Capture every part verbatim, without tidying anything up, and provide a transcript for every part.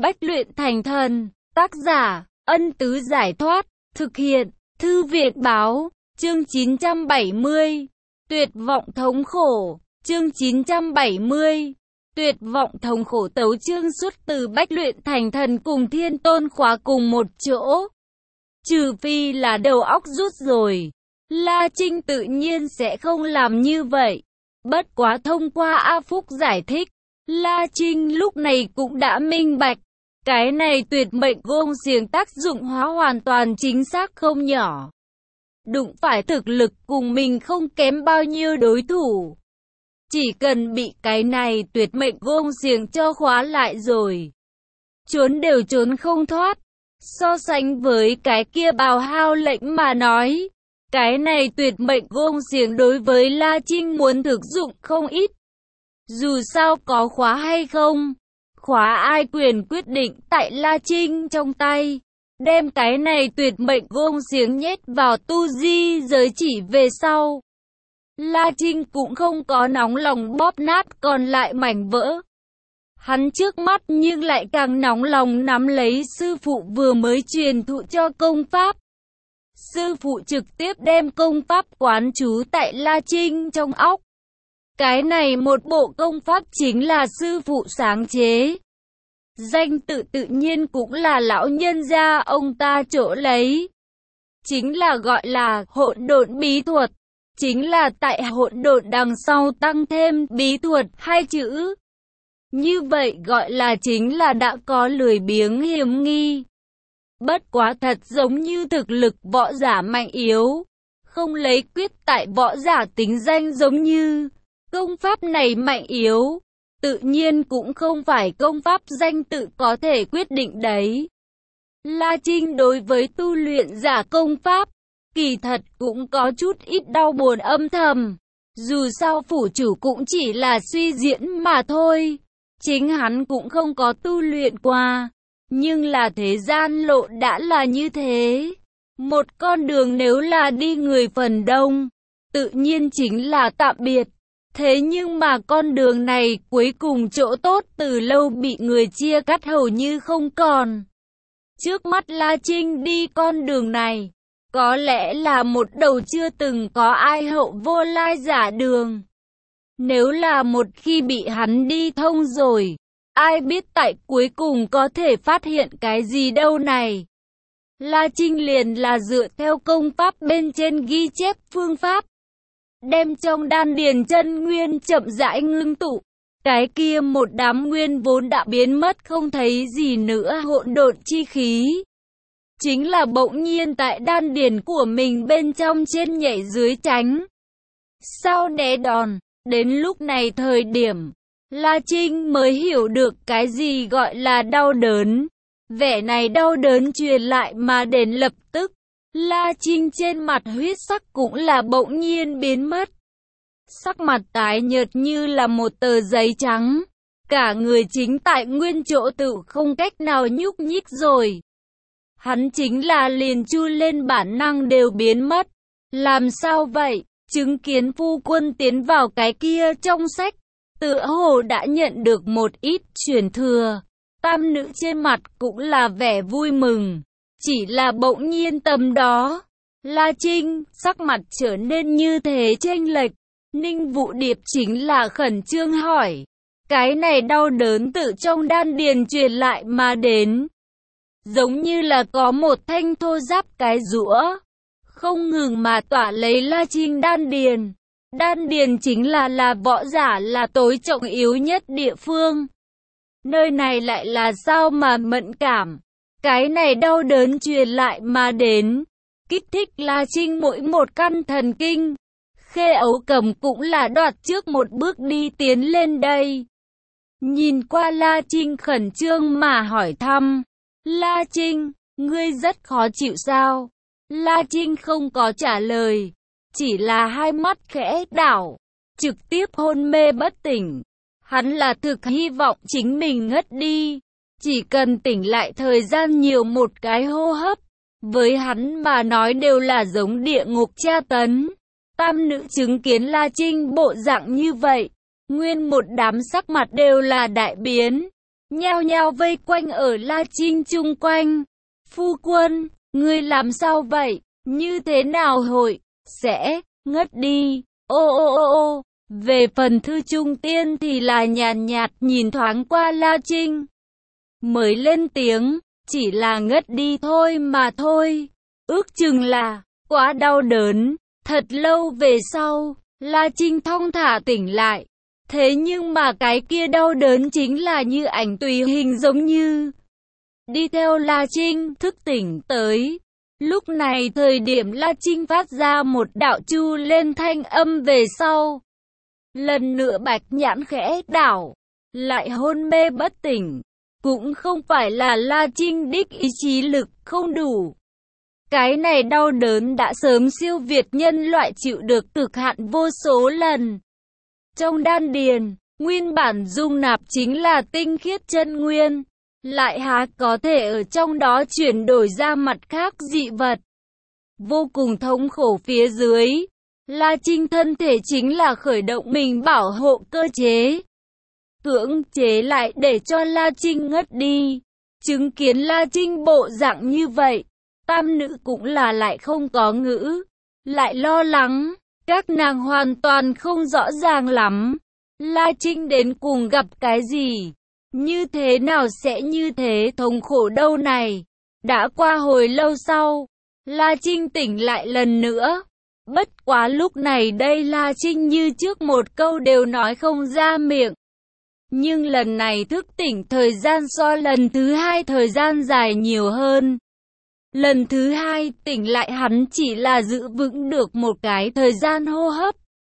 Bách luyện thành thần. Tác giả, Ân Tứ Giải Thoát. Thực hiện, Thư Viện Báo. Chương chín trăm bảy mươi. Tuyệt vọng thống khổ. Chương chín trăm bảy mươi. Tuyệt vọng thống khổ. Tấu chương xuất từ Bách luyện thành thần cùng Thiên Tôn khóa cùng một chỗ. Trừ phi là đầu óc rút rồi, La Trinh tự nhiên sẽ không làm như vậy. Bất quá thông qua A Phúc giải thích, La Trinh lúc này cũng đã minh bạch. Cái này tuyệt mệnh gông xiềng tác dụng hóa hoàn toàn chính xác không nhỏ. Đụng phải thực lực cùng mình không kém bao nhiêu đối thủ. Chỉ cần bị cái này tuyệt mệnh gông xiềng cho khóa lại rồi, trốn đều trốn không thoát. So sánh với cái kia bào hao lệnh mà nói, cái này tuyệt mệnh gông xiềng đối với La Trinh muốn thực dụng không ít. Dù sao có khóa hay không, khóa ai quyền quyết định tại La Trinh trong tay. Đem cái này tuyệt mệnh gông xiềng nhét vào tu di giới chỉ về sau, La Trinh cũng không có nóng lòng bóp nát còn lại mảnh vỡ. Hắn trước mắt nhưng lại càng nóng lòng nắm lấy sư phụ vừa mới truyền thụ cho công pháp. Sư phụ trực tiếp đem công pháp quán trú tại La Trinh trong óc. Cái này một bộ công pháp chính là sư phụ sáng chế. Danh tự tự nhiên cũng là lão nhân gia ông ta chỗ lấy. Chính là gọi là hỗn độn bí thuật. Chính là tại hỗn độn đằng sau tăng thêm bí thuật hai chữ. Như vậy gọi là chính là đã có lười biếng hiểm nghi. Bất quá thật giống như thực lực võ giả mạnh yếu, không lấy quyết tại võ giả tính danh giống như. Công pháp này mạnh yếu, tự nhiên cũng không phải công pháp danh tự có thể quyết định đấy. La Trinh đối với tu luyện giả công pháp, kỳ thật cũng có chút ít đau buồn âm thầm. Dù sao phủ chủ cũng chỉ là suy diễn mà thôi. Chính hắn cũng không có tu luyện qua. Nhưng là thế gian lộ đã là như thế. Một con đường nếu là đi người phần đông, tự nhiên chính là tạm biệt. Thế nhưng mà con đường này cuối cùng chỗ tốt từ lâu bị người chia cắt hầu như không còn. Trước mắt La Trinh đi con đường này, có lẽ là một đầu chưa từng có ai hậu vô lai giả đường. Nếu là một khi bị hắn đi thông rồi, ai biết tại cuối cùng có thể phát hiện cái gì đâu này. La Trinh liền là dựa theo công pháp bên trên ghi chép phương pháp, đem trong đan điền chân nguyên chậm rãi ngưng tụ. Cái kia một đám nguyên vốn đã biến mất không thấy gì nữa hỗn độn chi khí, chính là bỗng nhiên tại đan điền của mình bên trong trên nhảy dưới tránh, sau né đòn. Đến lúc này thời điểm, La Trinh mới hiểu được cái gì gọi là đau đớn. Vẻ này đau đớn truyền lại mà đến lập tức, La Trinh trên mặt huyết sắc cũng là bỗng nhiên biến mất. Sắc mặt tái nhợt như là một tờ giấy trắng. Cả người chính tại nguyên chỗ tự không cách nào nhúc nhích rồi. Hắn chính là liền chu lên bản năng đều biến mất. Làm sao vậy? Chứng kiến phu quân tiến vào cái kia trong sách, tựa hồ đã nhận được một ít truyền thừa. Tam nữ trên mặt cũng là vẻ vui mừng. Chỉ là bỗng nhiên tầm đó, La Trinh sắc mặt trở nên như thế chênh lệch. Ninh Vũ Điệp chính là khẩn trương hỏi. Cái này đau đớn tự trong đan điền truyền lại mà đến. Giống như là có một thanh thô giáp cái rũa, không ngừng mà tỏa lấy La Trinh đan điền. Đan điền chính là là võ giả là tối trọng yếu nhất địa phương. Nơi này lại là sao mà mẫn cảm. Cái này đau đớn truyền lại mà đến, kích thích La Trinh mỗi một căn thần kinh. Khê Ấu Cầm cũng là đoạt trước một bước đi tiến lên đây. Nhìn qua La Trinh khẩn trương mà hỏi thăm. La Trinh, ngươi rất khó chịu sao? La Trinh không có trả lời, chỉ là hai mắt khẽ đảo, trực tiếp hôn mê bất tỉnh. Hắn là thực hy vọng chính mình ngất đi, chỉ cần tỉnh lại thời gian nhiều một cái hô hấp, với hắn mà nói đều là giống địa ngục tra tấn. Tam nữ chứng kiến La Trinh bộ dạng như vậy, nguyên một đám sắc mặt đều là đại biến. nhao nhao vây quanh ở La Trinh chung quanh. Phu quân, ngươi làm sao vậy? Như thế nào hội sẽ ngất đi? Ô ô ô ô. Về phần Thư Trung Tiên thì là nhàn nhạt nhìn thoáng qua La Trinh, mới lên tiếng, chỉ là ngất đi thôi mà thôi. Ước chừng là quá đau đớn. Thật lâu về sau, La Trinh thong thả tỉnh lại. Thế nhưng mà cái kia đau đớn chính là như ảnh tùy hình, giống như đi theo La Trinh thức tỉnh tới. Lúc này thời điểm La Trinh phát ra một đạo chu lên thanh âm về sau, lần nữa bạch nhãn khẽ đảo, lại hôn mê bất tỉnh. Cũng không phải là La Trinh đích ý chí lực không đủ. Cái này đau đớn đã sớm siêu việt nhân loại chịu được cực hạn vô số lần. Trong đan điền, nguyên bản dung nạp chính là tinh khiết chân nguyên, lại há có thể ở trong đó chuyển đổi ra mặt khác dị vật. Vô cùng thống khổ phía dưới, La Trinh thân thể chính là khởi động mình bảo hộ cơ chế, cưỡng chế lại để cho La Trinh ngất đi. Chứng kiến La Trinh bộ dạng như vậy, tam nữ cũng là lại không có ngữ, lại lo lắng. Các nàng hoàn toàn không rõ ràng lắm, La Trinh đến cùng gặp cái gì, như thế nào sẽ như thế thống khổ đâu này. Đã qua hồi lâu sau, La Trinh tỉnh lại lần nữa. Bất quá lúc này đây La Trinh như trước một câu đều nói không ra miệng. Nhưng lần này thức tỉnh thời gian so lần thứ hai thời gian dài nhiều hơn. Lần thứ hai tỉnh lại hắn chỉ là giữ vững được một cái thời gian hô hấp.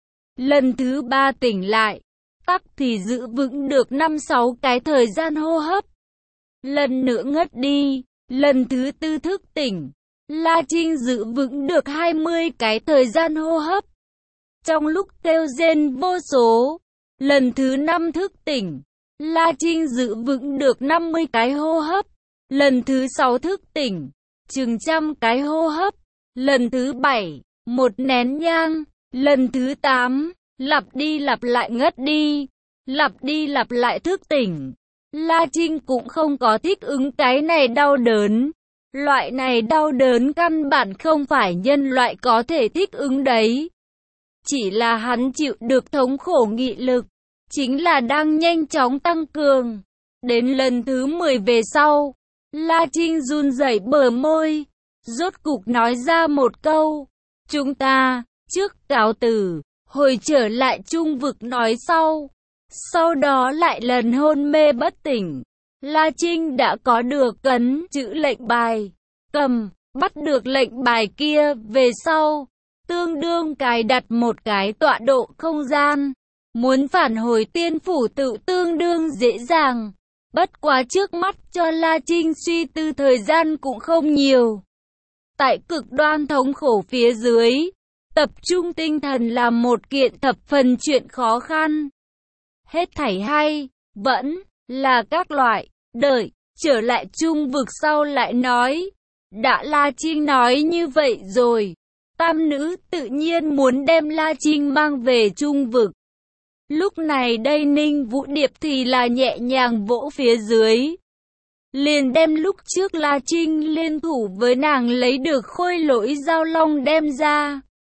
Lần thứ ba tỉnh lại, tắc thì giữ vững được năm sáu cái thời gian hô hấp. Lần nữa ngất đi, lần thứ tư thức tỉnh, La Trinh giữ vững được hai mươi cái thời gian hô hấp. Trong lúc kêu rên vô số, lần thứ năm thức tỉnh, La Trinh giữ vững được năm mươi cái hô hấp. Lần thứ sáu thức tỉnh, chừng trăm cái hô hấp. Lần thứ bảy, một nén nhang. Lần thứ tám, lặp đi lặp lại ngất đi, lặp đi lặp lại thức tỉnh. La Trinh cũng không có thích ứng cái này đau đớn. Loại này đau đớn căn bản không phải nhân loại có thể thích ứng đấy. Chỉ là hắn chịu được thống khổ nghị lực, chính là đang nhanh chóng tăng cường. Đến lần thứ mười về sau, La Trinh run rẩy bờ môi, rốt cục nói ra một câu, chúng ta, trước cáo từ, hồi trở lại trung vực nói sau. Sau đó lại lần hôn mê bất tỉnh. La Trinh đã có được cấn chữ lệnh bài, cầm, bắt được lệnh bài kia về sau, tương đương cài đặt một cái tọa độ không gian. Muốn phản hồi tiên phủ tự tương đương dễ dàng. Bất quá trước mắt cho La Trinh suy tư thời gian cũng không nhiều. Tại cực đoan thống khổ phía dưới, tập trung tinh thần là một kiện thập phần chuyện khó khăn. Hết thảy hay, vẫn là các loại, đợi, trở lại trung vực sau lại nói. Đã La Trinh nói như vậy rồi, tam nữ tự nhiên muốn đem La Trinh mang về trung vực. Lúc này đây Ninh Vũ Điệp thì là nhẹ nhàng vỗ phía dưới, liền đem lúc trước La Trinh liên thủ với nàng lấy được khôi lỗi giao long đem ra.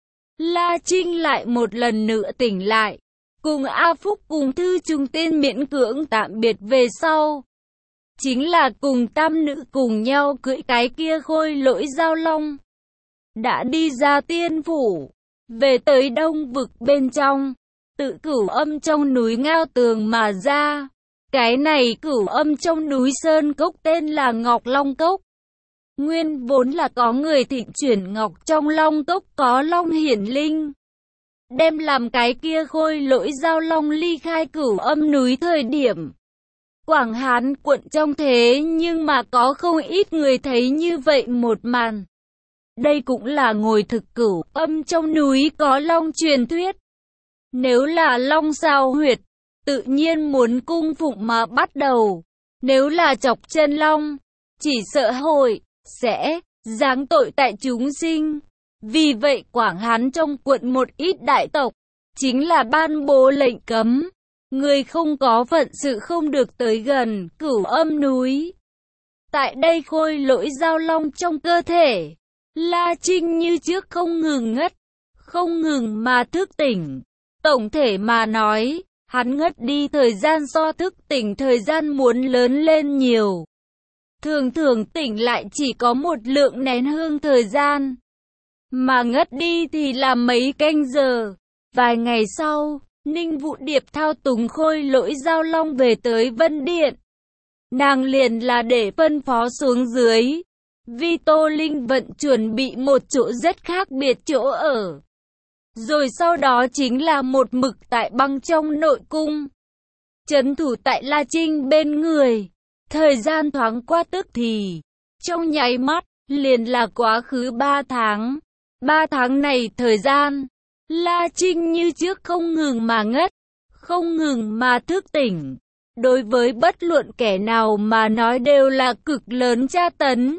La Trinh lại một lần nữa tỉnh lại, cùng A Phúc cùng Thư Trung Tiên miễn cưỡng tạm biệt về sau. Chính là cùng tam nữ cùng nhau cưỡi cái kia khôi lỗi giao long. Đã đi ra tiên phủ, về tới đông vực bên trong, tự cửu âm trong núi ngao tường mà ra. Cái này cửu âm trong núi Sơn Cốc tên là Ngọc Long Cốc. Nguyên vốn là có người thịnh chuyển ngọc trong Long Cốc có long hiển linh. Đem làm cái kia khôi lỗi giao long ly khai cửu âm núi thời điểm. Quảng Hán quận trong thế nhưng mà có không ít người thấy như vậy một màn. Đây cũng là ngồi thực cửu âm trong núi có long truyền thuyết. Nếu là long sao huyệt, tự nhiên muốn cung phụng mà bắt đầu. Nếu là chọc chân long, chỉ sợ hội, sẽ, giáng tội tại chúng sinh. Vì vậy Quảng Hán trong quận một ít đại tộc, chính là ban bố lệnh cấm. người không có phận sự không được tới gần Cửu Âm núi. Tại đây khôi lỗi giao long trong cơ thể, La Trinh như trước không ngừng ngất, không ngừng mà thức tỉnh. Tổng thể mà nói, hắn ngất đi thời gian so thức tỉnh thời gian muốn lớn lên nhiều. Thường thường tỉnh lại chỉ có một lượng nén hương thời gian, mà ngất đi thì là mấy canh giờ. Vài ngày sau, Ninh Vũ Điệp thao túng khôi lỗi giao long về tới Vân Điện. Nàng liền là để phân phó xuống dưới, Vi Tô Linh vận chuẩn bị một chỗ rất khác biệt chỗ ở. Rồi sau đó chính là một mực tại băng trong nội cung, trấn thủ tại La Trinh bên người. Thời gian thoáng qua tức thì, trong nháy mắt, liền là quá khứ ba tháng. Ba tháng này thời gian, La Trinh như trước không ngừng mà ngất, không ngừng mà thức tỉnh. Đối với bất luận kẻ nào mà nói đều là cực lớn tra tấn.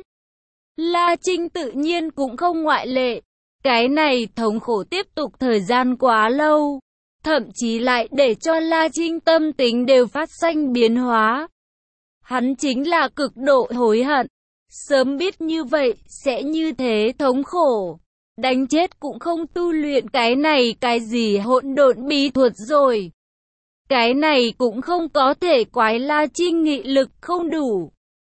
La Trinh tự nhiên cũng không ngoại lệ. Cái này thống khổ tiếp tục thời gian quá lâu, thậm chí lại để cho La Trinh tâm tính đều phát sinh biến hóa. Hắn chính là cực độ hối hận, sớm biết như vậy sẽ như thế thống khổ, đánh chết cũng không tu luyện cái này cái gì hỗn độn bí thuật rồi. Cái này cũng không có thể quái La Trinh nghị lực không đủ.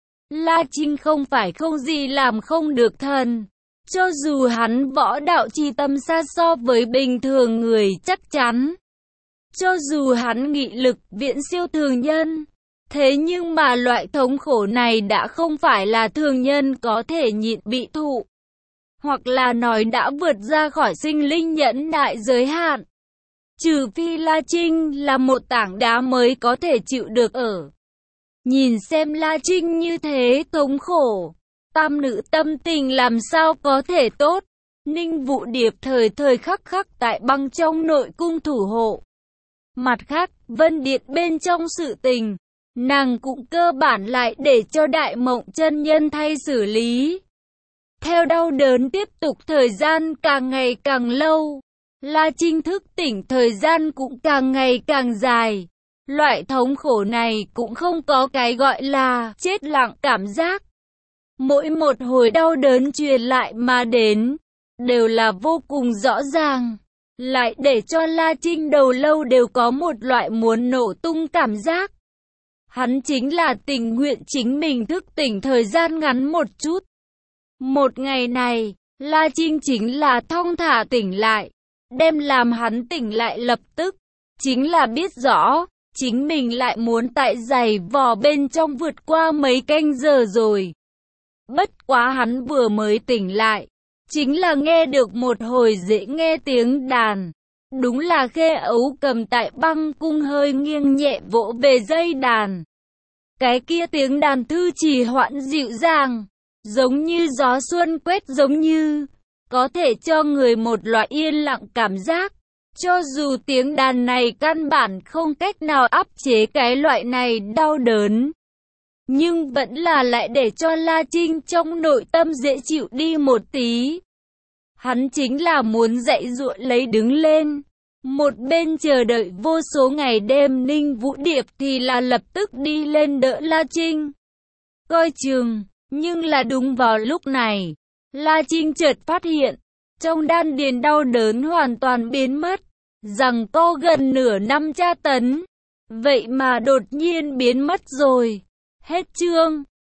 La Trinh không phải không gì làm không được thần. Cho dù hắn võ đạo chi tâm xa so với bình thường người chắc chắn, cho dù hắn nghị lực viễn siêu thường nhân, thế nhưng mà loại thống khổ này đã không phải là thường nhân có thể nhịn bị thụ, hoặc là nói đã vượt ra khỏi sinh linh nhẫn đại giới hạn. Trừ phi La Trinh là một tảng đá mới có thể chịu được ở. Nhìn xem La Trinh như thế thống khổ, tam nữ tâm tình làm sao có thể tốt. Ninh Vũ Điệp thời thời khắc khắc tại băng trong nội cung thủ hộ. Mặt khác, Vân Điện bên trong sự tình, nàng cũng cơ bản lại để cho Đại Mộng chân nhân thay xử lý. Theo đau đớn tiếp tục thời gian càng ngày càng lâu, La Trinh thức tỉnh thời gian cũng càng ngày càng dài. Loại thống khổ này cũng không có cái gọi là chết lặng cảm giác. Mỗi một hồi đau đớn truyền lại mà đến, đều là vô cùng rõ ràng. Lại để cho La Trinh đầu lâu đều có một loại muốn nổ tung cảm giác. Hắn chính là tình nguyện chính mình thức tỉnh thời gian ngắn một chút. Một ngày này, La Trinh chính là thong thả tỉnh lại. Đem làm hắn tỉnh lại lập tức, chính là biết rõ, chính mình lại muốn tại giày vò bên trong vượt qua mấy canh giờ rồi. Bất quá hắn vừa mới tỉnh lại, chính là nghe được một hồi dễ nghe tiếng đàn. Đúng là Khê Ấu cầm tại băng cung hơi nghiêng nhẹ vỗ về dây đàn. Cái kia tiếng đàn thư trì hoãn dịu dàng, giống như gió xuân quét, giống như có thể cho người một loại yên lặng cảm giác. Cho dù tiếng đàn này căn bản không cách nào áp chế cái loại này đau đớn, nhưng vẫn là lại để cho La Trinh trong nội tâm dễ chịu đi một tí. Hắn chính là muốn dậy dụa lấy đứng lên. Một bên chờ đợi vô số ngày đêm, Ninh Vũ Điệp thì là lập tức đi lên đỡ La Trinh. Coi chừng, nhưng là đúng vào lúc này, La Trinh chợt phát hiện, trong đan điền đau đớn hoàn toàn biến mất, rằng co gần nửa năm tra tấn, vậy mà đột nhiên biến mất rồi. Hết chương.